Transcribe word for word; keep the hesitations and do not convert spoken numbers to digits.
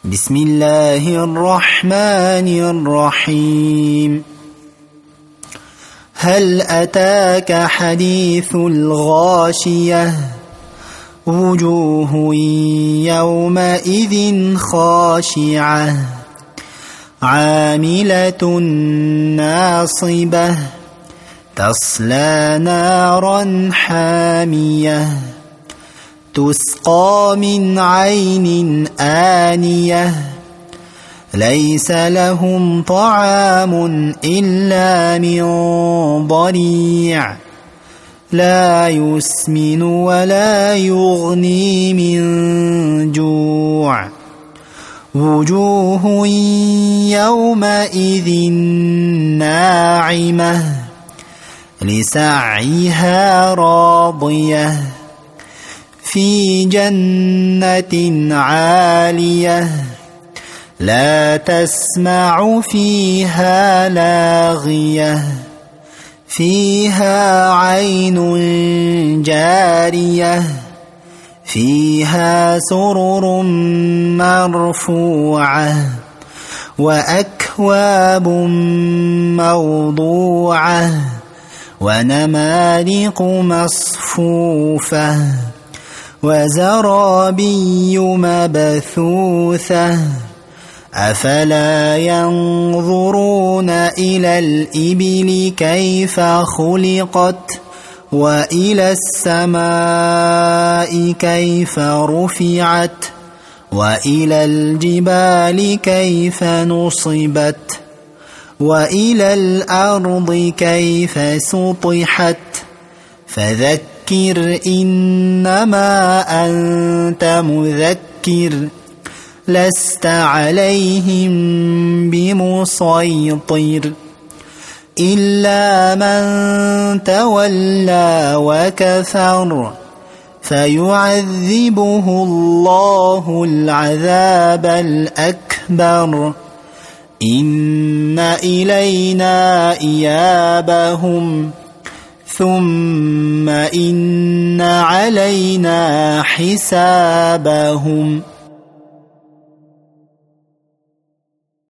بسم الله الرحمن الرحيم. هل أتاك حديث الغاشية وجوه يومئذ خاشعة عاملة ناصبة تصلى نارا حامية تسقى من عين آنية ليس لهم طعام إلا من ضريع لا يسمن ولا يغني من جوع وجوه يومئذ ناعمة لسعيها راضية في جنة عالية لا تسمع فيها لاغية فيها عين جارية فيها سرر مرفوعة وأكواب موضوعة ونمارق مصفوفة وزرابي مبثوثة أفلا ينظرون إلى الإبل كيف خلقت وإلى السماء كيف رفعت وإلى الجبال كيف نصبت وإلى الأرض كيف سطحت فذكر فذكر إنما أنت مذكر لست عليهم بمسيطر إلا من تولى وكفر فيعذبه الله العذاب الأكبر إن إلينا إيابهم ثم إن علينا حسابهم.